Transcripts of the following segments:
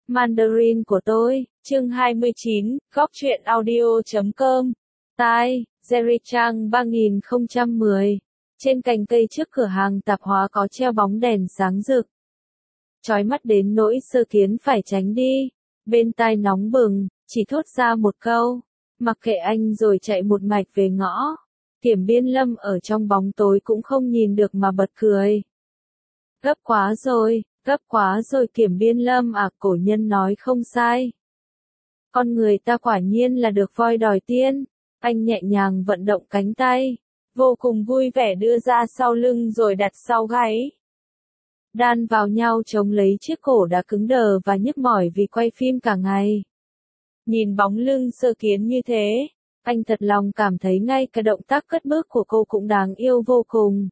Mandarin của tôi, chương 29, góc truyện audio.com. Tai, Jerry Trang 3010. Trên cành cây trước cửa hàng tạp hóa có treo bóng đèn sáng rực. Chói mắt đến nỗi Sơ Kiến phải tránh đi. Bên tai nóng bừng, chỉ thốt ra một câu. Mặc kệ anh rồi chạy một mạch về ngõ. Kiểm Biên Lâm ở trong bóng tối cũng không nhìn được mà bật cười. Gấp quá rồi Kiểm Biên Lâm à, cổ nhân nói không sai. Con người ta quả nhiên là được voi đòi tiên. Anh nhẹ nhàng vận động cánh tay, vô cùng vui vẻ đưa ra sau lưng rồi đặt sau gáy. Đan vào nhau chống lấy chiếc cổ đã cứng đờ và nhức mỏi vì quay phim cả ngày. Nhìn bóng lưng Sơ Kiến như thế, anh thật lòng cảm thấy ngay cả động tác cất bước của cô cũng đáng yêu vô cùng.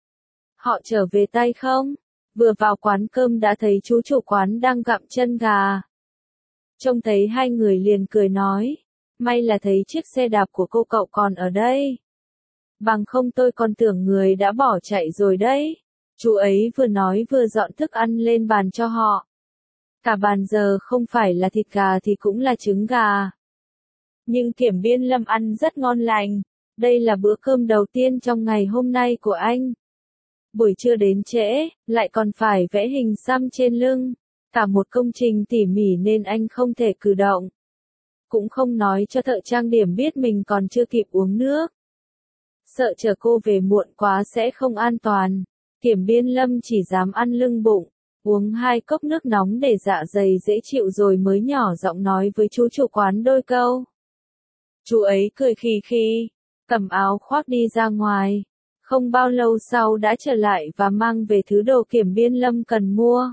Họ trở về tay không? Vừa vào quán cơm đã thấy chú chủ quán đang gặm chân gà. Trông thấy hai người liền cười nói, may là thấy chiếc xe đạp của cô cậu còn ở đây. Bằng không tôi còn tưởng người đã bỏ chạy rồi đấy. Chú ấy vừa nói vừa dọn thức ăn lên bàn cho họ. Cả bàn giờ không phải là thịt gà thì cũng là trứng gà. Nhưng Kiểm Biên Lâm ăn rất ngon lành. Đây là bữa cơm đầu tiên trong ngày hôm nay của anh. Buổi trưa đến trễ, lại còn phải vẽ hình xăm trên lưng. Cả một công trình tỉ mỉ nên anh không thể cử động. Cũng không nói cho thợ trang điểm biết mình còn chưa kịp uống nước. Sợ chờ cô về muộn quá sẽ không an toàn. Kiểm Biên Lâm chỉ dám ăn lưng bụng, uống 2 cốc nước nóng để dạ dày dễ chịu rồi mới nhỏ giọng nói với chú chủ quán đôi câu. Chú ấy cười khì khì, cầm áo khoác đi ra ngoài. Không bao lâu sau đã trở lại và mang về thứ đồ Kiểm Biên Lâm cần mua.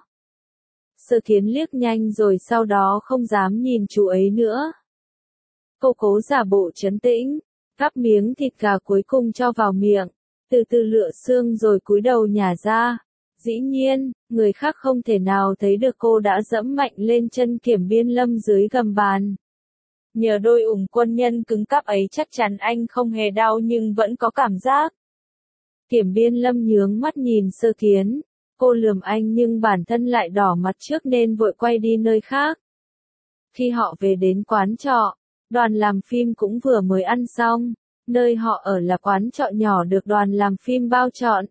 Sơ Kiến liếc nhanh rồi sau đó không dám nhìn chú ấy nữa. Cô cố giả bộ trấn tĩnh, gắp miếng thịt gà cuối cùng cho vào miệng, từ từ lựa xương rồi cúi đầu nhả ra. Dĩ nhiên, người khác không thể nào thấy được cô đã dẫm mạnh lên chân Kiểm Biên Lâm dưới gầm bàn. Nhờ đôi ủng quân nhân cứng cáp ấy chắc chắn anh không hề đau nhưng vẫn có cảm giác. Kiểm Biên Lâm nhướng mắt nhìn Sơ Kiến. Cô lườm anh nhưng bản thân lại đỏ mặt trước nên vội quay đi nơi khác. Khi họ về đến quán trọ, đoàn làm phim cũng vừa mới ăn xong. Nơi họ ở là quán trọ nhỏ được đoàn làm phim bao trọn.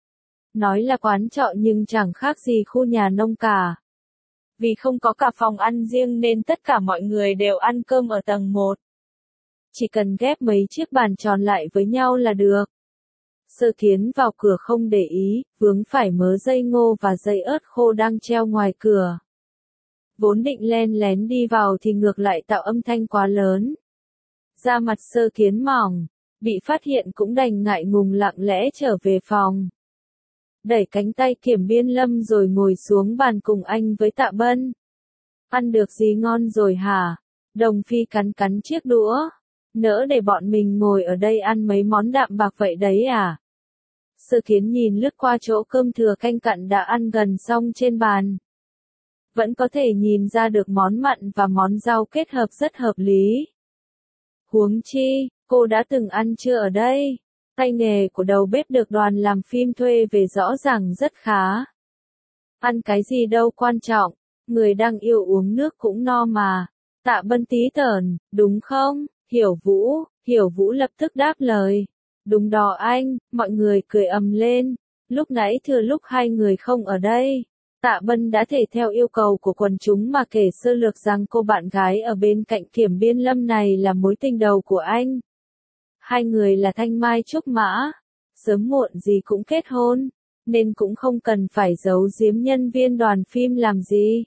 Nói là quán trọ nhưng chẳng khác gì khu nhà nông cả. Vì không có cả phòng ăn riêng nên tất cả mọi người đều ăn cơm ở tầng 1. Chỉ cần ghép mấy chiếc bàn tròn lại với nhau là được. Sơ Kiến vào cửa không để ý, vướng phải mớ dây ngô và dây ớt khô đang treo ngoài cửa. Vốn định len lén đi vào thì ngược lại tạo âm thanh quá lớn. Da mặt Sơ Kiến mỏng, bị phát hiện cũng đành ngại ngùng lặng lẽ trở về phòng. Đẩy cánh tay Kiểm Biên Lâm rồi ngồi xuống bàn cùng anh với Tạ Bân. Ăn được gì ngon rồi hả? Đồng Phi cắn cắn chiếc đũa. Nỡ để bọn mình ngồi ở đây ăn mấy món đạm bạc vậy đấy à? Sơ Kiến nhìn lướt qua chỗ cơm thừa canh cặn đã ăn gần xong trên bàn. Vẫn có thể nhìn ra được món mặn và món rau kết hợp rất hợp lý. Huống chi, cô đã từng ăn chưa ở đây? Tay nghề của đầu bếp được đoàn làm phim thuê về rõ ràng rất khá. Ăn cái gì đâu quan trọng, người đang yêu uống nước cũng no mà. Tạ Bân tí tởn, đúng không? Hiểu Vũ lập tức đáp lời. Đúng đó anh, mọi người cười ầm lên. Lúc nãy thừa lúc hai người không ở đây, Tạ Bân đã thể theo yêu cầu của quần chúng mà kể sơ lược rằng cô bạn gái ở bên cạnh Kiểm Biên Lâm này là mối tình đầu của anh. Hai người là thanh mai trúc mã, sớm muộn gì cũng kết hôn, nên cũng không cần phải giấu giếm nhân viên đoàn phim làm gì.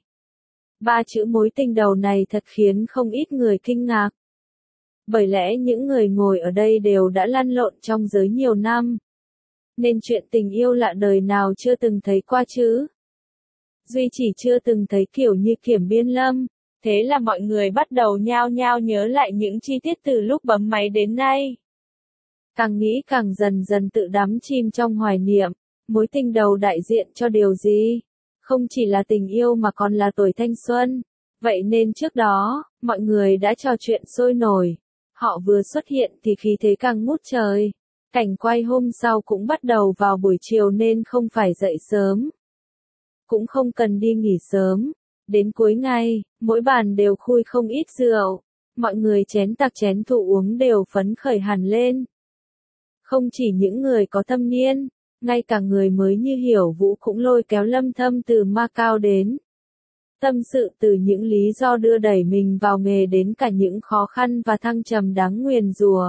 3 chữ mối tình đầu này thật khiến không ít người kinh ngạc. Bởi lẽ những người ngồi ở đây đều đã lăn lộn trong giới nhiều năm. Nên chuyện tình yêu lạ đời nào chưa từng thấy qua chứ. Duy chỉ chưa từng thấy kiểu như Kiểm Biên Lâm. Thế là mọi người bắt đầu nhao nhao nhớ lại những chi tiết từ lúc bấm máy đến nay. Càng nghĩ càng dần dần tự đắm chìm trong hoài niệm. Mối tình đầu đại diện cho điều gì? Không chỉ là tình yêu mà còn là tuổi thanh xuân. Vậy nên trước đó, mọi người đã trò chuyện sôi nổi. Họ vừa xuất hiện thì khí thế càng ngút trời. Cảnh quay hôm sau cũng bắt đầu vào buổi chiều nên không phải dậy sớm. Cũng không cần đi nghỉ sớm. Đến cuối ngày, mỗi bàn đều khui không ít rượu. Mọi người chén tạc chén thụ uống đều phấn khởi hẳn lên. Không chỉ những người có thâm niên, ngay cả người mới như Hiểu Vũ cũng lôi kéo Lâm Thâm từ Macau đến. Tâm sự từ những lý do đưa đẩy mình vào nghề đến cả những khó khăn và thăng trầm đáng nguyền rủa.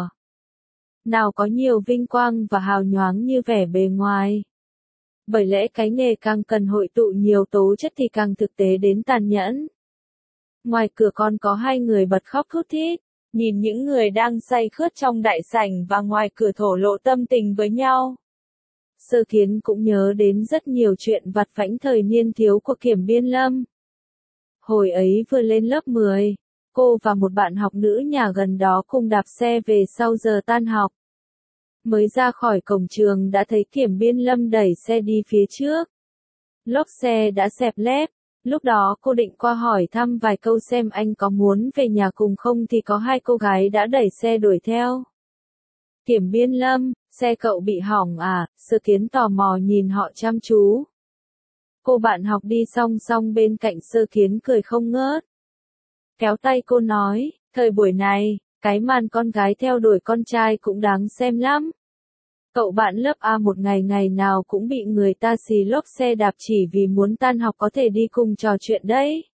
Nào có nhiều vinh quang và hào nhoáng như vẻ bề ngoài. Bởi lẽ cái nghề càng cần hội tụ nhiều tố chất thì càng thực tế đến tàn nhẫn. Ngoài cửa còn có hai người bật khóc thút thít, nhìn những người đang say khướt trong đại sảnh và ngoài cửa thổ lộ tâm tình với nhau. Sơ Thiến cũng nhớ đến rất nhiều chuyện vặt vãnh thời niên thiếu của Kiểm Biên Lâm. Hồi ấy vừa lên lớp 10, cô và một bạn học nữ nhà gần đó cùng đạp xe về sau giờ tan học. Mới ra khỏi cổng trường đã thấy Kiểm Biên Lâm đẩy xe đi phía trước. Lốp xe đã xẹp lép, lúc đó cô định qua hỏi thăm vài câu xem anh có muốn về nhà cùng không thì có hai cô gái đã đẩy xe đuổi theo. Kiểm Biên Lâm, xe cậu bị hỏng à? Sơ Thiến tò mò nhìn họ chăm chú. Cô bạn học đi song song bên cạnh Sơ Thiến cười không ngớt. Kéo tay cô nói, thời buổi này, cái màn con gái theo đuổi con trai cũng đáng xem lắm. Cậu bạn lớp A một ngày ngày nào cũng bị người ta xì lốp xe đạp chỉ vì muốn tan học có thể đi cùng trò chuyện đấy.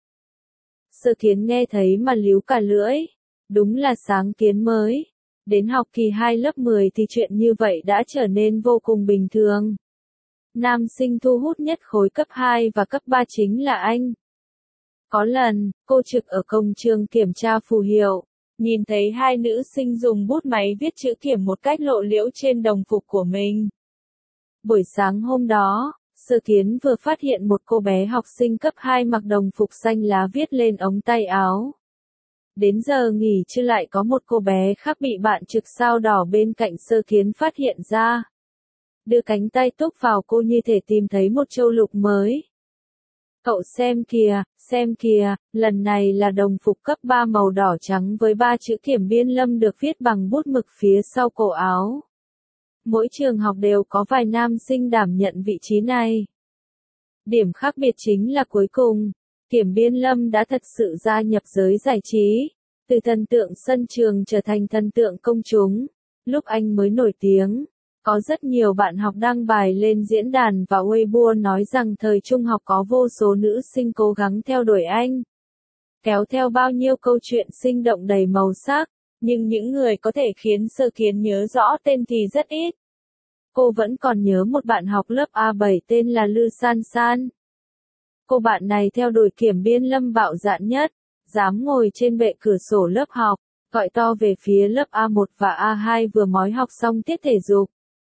Sơ Thiến nghe thấy mà líu cả lưỡi. Đúng là sáng kiến mới. Đến học kỳ 2 lớp 10 thì chuyện như vậy đã trở nên vô cùng bình thường. Nam sinh thu hút nhất khối cấp 2 và cấp 3 chính là anh. Có lần, cô trực ở cổng trường kiểm tra phù hiệu, nhìn thấy hai nữ sinh dùng bút máy viết chữ kiểm một cách lộ liễu trên đồng phục của mình. Buổi sáng hôm đó, Sơ Thiến vừa phát hiện một cô bé học sinh cấp 2 mặc đồng phục xanh lá viết lên ống tay áo. Đến giờ nghỉ trưa lại có một cô bé khác bị bạn trực sao đỏ bên cạnh Sơ Thiến phát hiện ra. Đưa cánh tay túc vào cô như thể tìm thấy một châu lục mới. Cậu xem kìa, lần này là đồng phục cấp 3 màu đỏ trắng với 3 chữ Kiểm Biên Lâm được viết bằng bút mực phía sau cổ áo. Mỗi trường học đều có vài nam sinh đảm nhận vị trí này. Điểm khác biệt chính là cuối cùng, Kiểm Biên Lâm đã thật sự gia nhập giới giải trí, từ thần tượng sân trường trở thành thần tượng công chúng. Lúc anh mới nổi tiếng, có rất nhiều bạn học đăng bài lên diễn đàn và Weibo nói rằng thời trung học có vô số nữ sinh cố gắng theo đuổi anh. Kéo theo bao nhiêu câu chuyện sinh động đầy màu sắc, nhưng những người có thể khiến Sơ Thiến nhớ rõ tên thì rất ít. Cô vẫn còn nhớ một bạn học lớp A7 tên là Lư San San. Cô bạn này theo đuổi Kiểm Biên Lâm bạo dạn nhất, dám ngồi trên bệ cửa sổ lớp học, gọi to về phía lớp A1 và A2 vừa mới học xong tiết thể dục.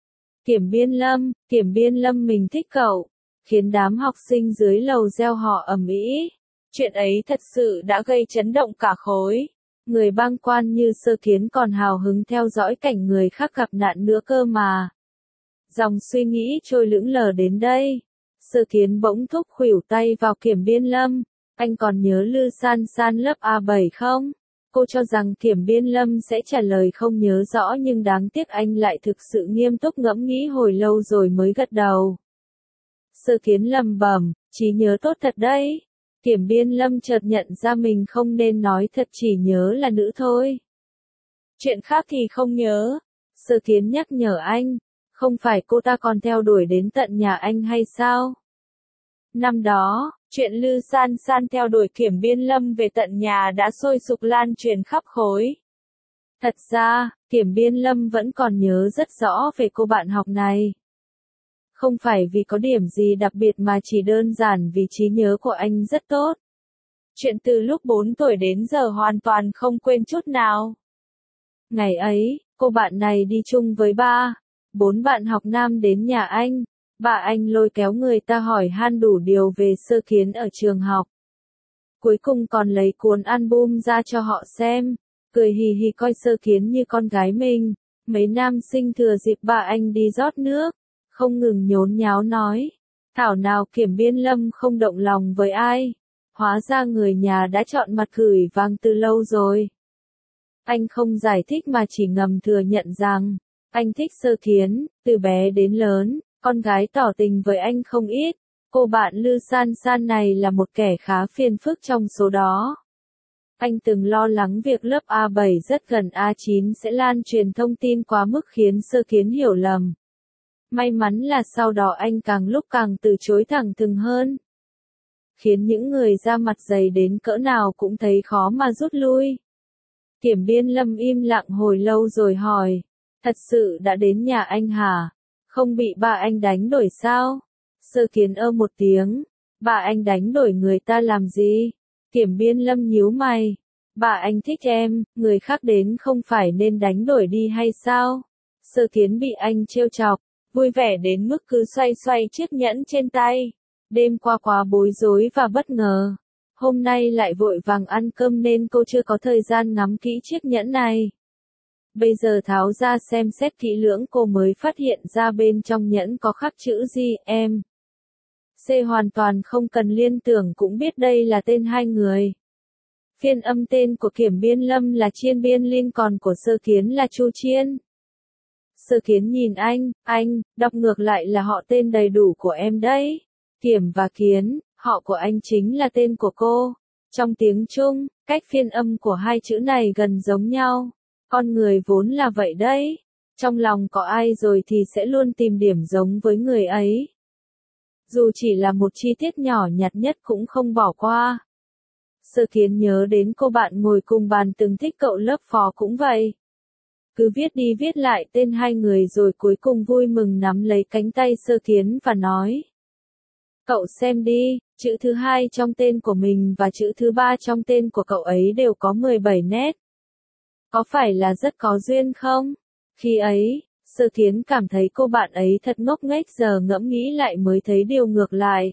Kiểm Biên Lâm mình thích cậu, khiến đám học sinh dưới lầu reo hò ầm ĩ. Chuyện ấy thật sự đã gây chấn động cả khối. Người băng quan như Sơ Thiến còn hào hứng theo dõi cảnh người khác gặp nạn nữa cơ mà. Dòng suy nghĩ trôi lững lờ đến đây. Sơ Thiến bỗng thúc khuỷu tay vào Kiểm Biên Lâm. Anh còn nhớ Lư San San lớp A7 không? Cô cho rằng Kiểm Biên Lâm sẽ trả lời không nhớ rõ nhưng đáng tiếc anh lại thực sự nghiêm túc ngẫm nghĩ hồi lâu rồi mới gật đầu. Sơ Thiến lẩm bẩm, trí nhớ tốt thật đấy. Kiểm Biên Lâm chợt nhận ra mình không nên nói thật, chỉ nhớ là nữ thôi. Chuyện khác thì không nhớ. Sơ Thiến nhắc nhở anh, không phải cô ta còn theo đuổi đến tận nhà anh hay sao? Năm đó, chuyện Lư San San theo đuổi Kiểm Biên Lâm về tận nhà đã sôi sục lan truyền khắp khối. Thật ra, Kiểm Biên Lâm vẫn còn nhớ rất rõ về cô bạn học này. Không phải vì có điểm gì đặc biệt mà chỉ đơn giản vì trí nhớ của anh rất tốt. Chuyện từ lúc 4 tuổi đến giờ hoàn toàn không quên chút nào. Ngày ấy, cô bạn này đi chung với 4 bạn học nam đến nhà anh. Bà anh lôi kéo người ta hỏi han đủ điều về Sơ Thiến ở trường học. Cuối cùng còn lấy cuốn album ra cho họ xem, cười hì hì coi Sơ Thiến như con gái mình. Mấy nam sinh thừa dịp bà anh đi rót nước, không ngừng nhốn nháo nói. Thảo nào Kiểm Biên Lâm không động lòng với ai. Hóa ra người nhà đã chọn mặt gửi vàng từ lâu rồi. Anh không giải thích mà chỉ ngầm thừa nhận rằng, anh thích Sơ Thiến, từ bé đến lớn. Con gái tỏ tình với anh không ít, Cô bạn Lư San San này là một kẻ khá phiền phức trong số đó. Anh từng lo lắng việc lớp A7 rất gần A9 sẽ lan truyền thông tin quá mức khiến Sơ Kiến hiểu lầm. May mắn là sau đó anh càng lúc càng từ chối thẳng thừng hơn, khiến những người ra mặt dày đến cỡ nào cũng thấy khó mà rút lui. Kiểm Biên Lâm im lặng hồi lâu rồi hỏi, thật sự đã đến nhà anh hả? Không bị ba anh đánh đuổi sao? Sơ Kiến một tiếng, ba anh đánh đuổi người ta làm gì? Kiểm Biên Lâm nhíu mày, ba anh thích em, người khác đến không phải nên đánh đuổi đi hay sao? Sơ Kiến bị anh trêu chọc, vui vẻ đến mức cứ xoay xoay chiếc nhẫn trên tay. Đêm qua quá bối rối và bất ngờ. Hôm nay lại vội vàng ăn cơm nên cô chưa có thời gian ngắm kỹ chiếc nhẫn này. Bây giờ tháo ra xem xét kỹ lưỡng cô mới phát hiện ra bên trong nhẫn có khắc chữ gì, em. C hoàn toàn không cần liên tưởng cũng biết đây là tên hai người. Phiên âm tên của Kiểm Biên Lâm là Chiên Biên Linh còn của Sơ Kiến là Chu Chiên. Sơ Kiến nhìn anh, đọc ngược lại là họ tên đầy đủ của em đấy. Kiểm và Kiến, họ của anh chính là tên của cô. Trong tiếng Trung, cách phiên âm của hai chữ này gần giống nhau. Con người vốn là vậy đấy. Trong lòng có ai rồi thì sẽ luôn tìm điểm giống với người ấy. Dù chỉ là một chi tiết nhỏ nhặt nhất cũng không bỏ qua. Sơ Kiến nhớ đến cô bạn ngồi cùng bàn từng thích cậu lớp phó cũng vậy. Cứ viết đi viết lại tên hai người rồi cuối cùng vui mừng nắm lấy cánh tay Sơ Kiến và nói. Cậu xem đi, chữ thứ hai trong tên của mình và chữ thứ ba trong tên của cậu ấy đều có 17 nét. Có phải là rất có duyên không? Khi ấy, Sơ Kiến cảm thấy cô bạn ấy thật ngốc nghếch, giờ ngẫm nghĩ lại mới thấy điều ngược lại.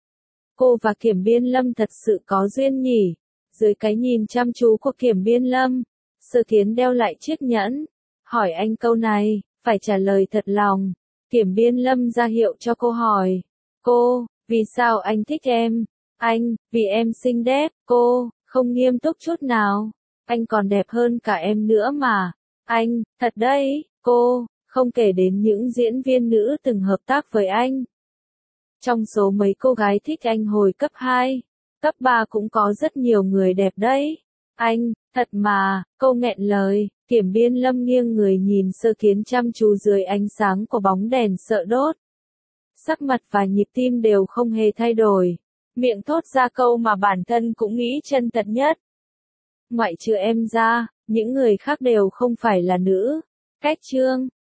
Cô và Kiểm Biên Lâm thật sự có duyên nhỉ? Dưới cái nhìn chăm chú của Kiểm Biên Lâm, Sơ Kiến đeo lại chiếc nhẫn, hỏi anh câu này, phải trả lời thật lòng. Kiểm Biên Lâm ra hiệu cho cô hỏi. Cô, vì sao anh thích em? Anh, vì em xinh đẹp. Cô, không nghiêm túc chút nào. Anh còn đẹp hơn cả em nữa mà. Anh, thật đấy. Cô, không kể đến những diễn viên nữ từng hợp tác với anh. Trong số mấy cô gái thích anh hồi cấp 2, cấp 3 cũng có rất nhiều người đẹp đấy. Anh, thật mà, cô nghẹn lời. Kiểm Biên Lâm nghiêng người nhìn Sơ Kiến chăm chú dưới ánh sáng của bóng đèn sợ đốt. Sắc mặt và nhịp tim đều không hề thay đổi. Miệng thốt ra câu mà bản thân cũng nghĩ chân thật nhất. Ngoại trừ em ra, những người khác đều không phải là nữ. Cách chương